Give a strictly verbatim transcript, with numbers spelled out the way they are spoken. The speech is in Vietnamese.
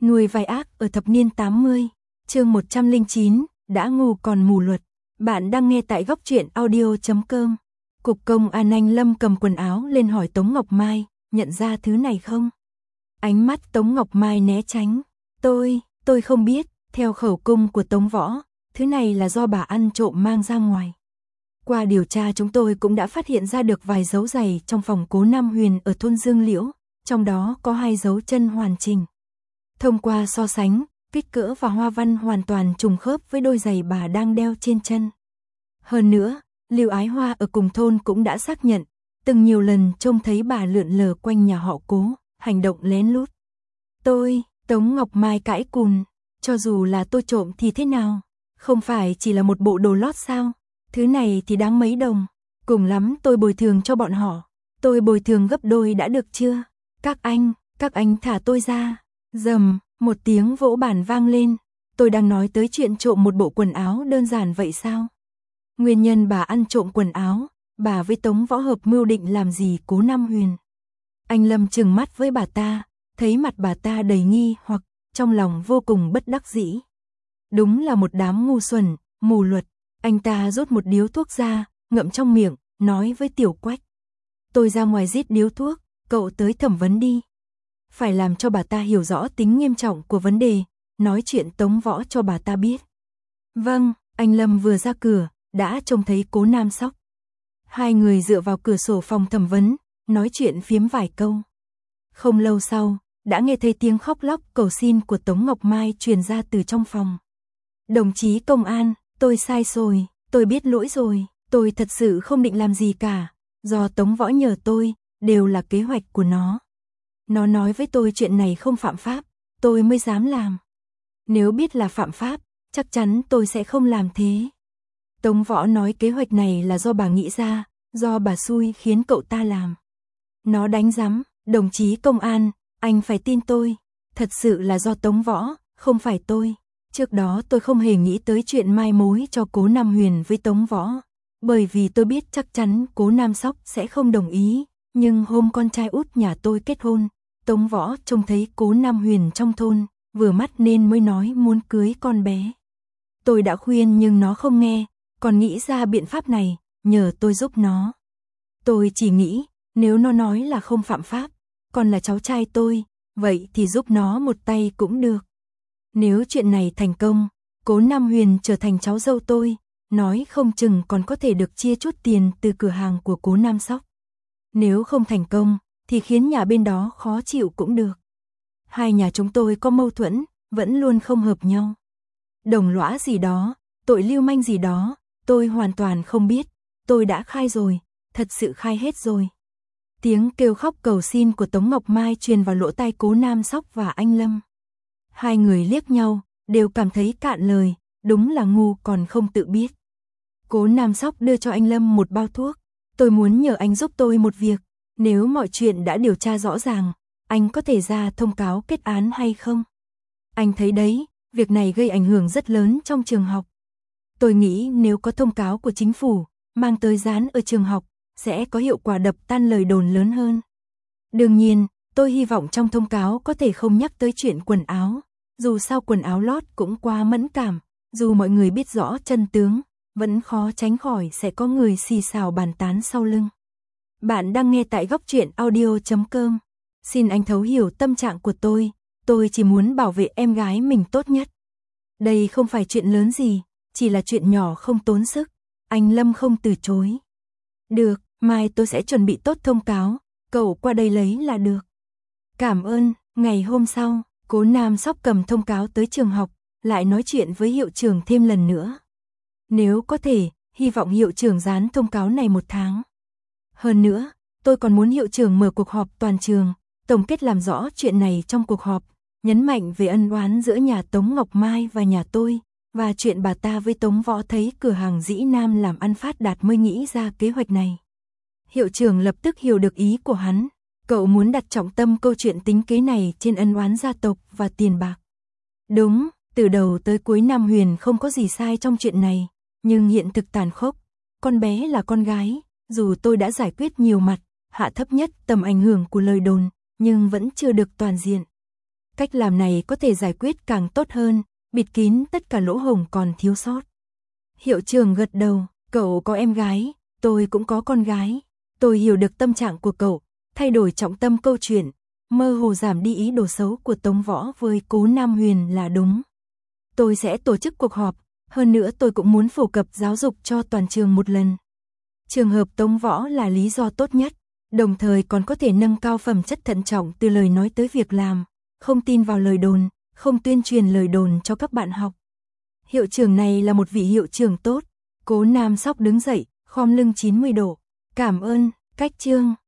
Nuôi vai ác ở thập niên tám mươi, chương một trăm lẻ chín, đã ngu còn mù luật. Bạn đang nghe tại góc truyện audio chấm com. Cục công an Anh Lâm cầm quần áo lên hỏi Tống Ngọc Mai, nhận ra thứ này không? Ánh mắt Tống Ngọc Mai né tránh. Tôi, tôi không biết, theo khẩu cung của Tống Võ, thứ này là do bà ăn trộm mang ra ngoài. Qua điều tra chúng tôi cũng đã phát hiện ra được vài dấu giày trong phòng Cố Nam Huyền ở thôn Dương Liễu, trong đó có hai dấu chân hoàn chỉnh. Thông qua so sánh, kích cỡ và hoa văn hoàn toàn trùng khớp với đôi giày bà đang đeo trên chân. Hơn nữa, Lưu Ái Hoa ở cùng thôn cũng đã xác nhận, từng nhiều lần trông thấy bà lượn lờ quanh nhà họ Cố, hành động lén lút. Tôi, Tống Ngọc Mai cãi cùn, cho dù là tôi trộm thì thế nào? Không phải chỉ là một bộ đồ lót sao? Thứ này thì đáng mấy đồng, cùng lắm tôi bồi thường cho bọn họ. Tôi bồi thường gấp đôi đã được chưa? Các anh, các anh thả tôi ra. Rầm, một tiếng vỗ bàn vang lên. Tôi đang nói tới chuyện trộm một bộ quần áo đơn giản vậy sao? Nguyên nhân bà ăn trộm quần áo, bà với Tống Võ hợp mưu định làm gì Cố Nam Huyền. Anh Lâm trừng mắt với bà ta, thấy mặt bà ta đầy nghi hoặc, trong lòng vô cùng bất đắc dĩ. Đúng là một đám ngu xuẩn, mù luật. Anh ta rút một điếu thuốc ra, ngậm trong miệng, nói với Tiểu Quách. Tôi ra ngoài rít điếu thuốc, cậu tới thẩm vấn đi. Phải làm cho bà ta hiểu rõ tính nghiêm trọng của vấn đề, nói chuyện Tống Võ cho bà ta biết. Vâng, anh Lâm vừa ra cửa, đã trông thấy Cố Nam Sóc. Hai người dựa vào cửa sổ phòng thẩm vấn, nói chuyện phiếm vài câu. Không lâu sau, đã nghe thấy tiếng khóc lóc cầu xin của Tống Ngọc Mai truyền ra từ trong phòng. Đồng chí công an, tôi sai rồi, tôi biết lỗi rồi, tôi thật sự không định làm gì cả, do Tống Võ nhờ tôi, đều là kế hoạch của nó. Nó nói với tôi chuyện này không phạm pháp, tôi mới dám làm. Nếu biết là phạm pháp, chắc chắn tôi sẽ không làm thế. Tống Võ nói kế hoạch này là do bà nghĩ ra, do bà xui khiến cậu ta làm. Nó đánh giám, đồng chí công an, anh phải tin tôi, thật sự là do Tống Võ, không phải tôi. Trước đó tôi không hề nghĩ tới chuyện mai mối cho Cố Nam Huyền với Tống Võ, bởi vì tôi biết chắc chắn Cố Nam Sóc sẽ không đồng ý, nhưng hôm con trai út nhà tôi kết hôn, Tống Võ trông thấy Cố Nam Huyền trong thôn, vừa mắt nên mới nói muốn cưới con bé. Tôi đã khuyên nhưng nó không nghe, còn nghĩ ra biện pháp này, nhờ tôi giúp nó. Tôi chỉ nghĩ, nếu nó nói là không phạm pháp, còn là cháu trai tôi, vậy thì giúp nó một tay cũng được. Nếu chuyện này thành công, Cố Nam Huyền trở thành cháu dâu tôi, nói không chừng còn có thể được chia chút tiền từ cửa hàng của Cố Nam Sóc. Nếu không thành công, thì khiến nhà bên đó khó chịu cũng được. Hai nhà chúng tôi có mâu thuẫn, vẫn luôn không hợp nhau. Đồng lõa gì đó, tội lưu manh gì đó, tôi hoàn toàn không biết, tôi đã khai rồi, thật sự khai hết rồi. Tiếng kêu khóc cầu xin của Tống Ngọc Mai truyền vào lỗ tai Cố Nam Sóc và anh Lâm. Hai người liếc nhau, đều cảm thấy cạn lời, đúng là ngu còn không tự biết. Cố Nam Sóc đưa cho anh Lâm một bao thuốc. Tôi muốn nhờ anh giúp tôi một việc, nếu mọi chuyện đã điều tra rõ ràng, anh có thể ra thông cáo kết án hay không? Anh thấy đấy, việc này gây ảnh hưởng rất lớn trong trường học. Tôi nghĩ nếu có thông cáo của chính phủ, mang tới dán ở trường học, sẽ có hiệu quả đập tan lời đồn lớn hơn. Đương nhiên, tôi hy vọng trong thông cáo có thể không nhắc tới chuyện quần áo, dù sao quần áo lót cũng quá mẫn cảm, dù mọi người biết rõ chân tướng, vẫn khó tránh khỏi sẽ có người xì xào bàn tán sau lưng. Bạn đang nghe tại góc truyện audio chấm com. Xin anh thấu hiểu tâm trạng của tôi, tôi chỉ muốn bảo vệ em gái mình tốt nhất. Đây không phải chuyện lớn gì, chỉ là chuyện nhỏ không tốn sức. Anh Lâm không từ chối. Được, mai tôi sẽ chuẩn bị tốt thông cáo, cậu qua đây lấy là được. Cảm ơn. Ngày hôm sau, Cố Nam Sóc cầm thông cáo tới trường học, lại nói chuyện với hiệu trưởng thêm lần nữa. Nếu có thể, hy vọng hiệu trưởng dán thông cáo này một tháng. Hơn nữa, tôi còn muốn hiệu trưởng mở cuộc họp toàn trường, tổng kết làm rõ chuyện này trong cuộc họp, nhấn mạnh về ân oán giữa nhà Tống Ngọc Mai và nhà tôi, và chuyện bà ta với Tống Võ thấy cửa hàng Dĩ Nam làm ăn phát đạt mới nghĩ ra kế hoạch này. Hiệu trưởng lập tức hiểu được ý của hắn, cậu muốn đặt trọng tâm câu chuyện tính kế này trên ân oán gia tộc và tiền bạc. Đúng, từ đầu tới cuối Nam Huyền không có gì sai trong chuyện này, nhưng hiện thực tàn khốc, con bé là con gái, dù tôi đã giải quyết nhiều mặt, hạ thấp nhất tầm ảnh hưởng của lời đồn, nhưng vẫn chưa được toàn diện. Cách làm này có thể giải quyết càng tốt hơn, bịt kín tất cả lỗ hổng còn thiếu sót. Hiệu trưởng gật đầu, cậu có em gái, tôi cũng có con gái. Tôi hiểu được tâm trạng của cậu, thay đổi trọng tâm câu chuyện, mơ hồ giảm đi ý đồ xấu của Tống Võ với Cố Nam Huyền là đúng. Tôi sẽ tổ chức cuộc họp, hơn nữa tôi cũng muốn phổ cập giáo dục cho toàn trường một lần. Trường hợp Tống Võ là lý do tốt nhất, đồng thời còn có thể nâng cao phẩm chất thận trọng từ lời nói tới việc làm, không tin vào lời đồn, không tuyên truyền lời đồn cho các bạn học. Hiệu trưởng này là một vị hiệu trưởng tốt. Cố Nam Sóc đứng dậy, khom lưng chín mươi độ. Cảm ơn, Cách Trương.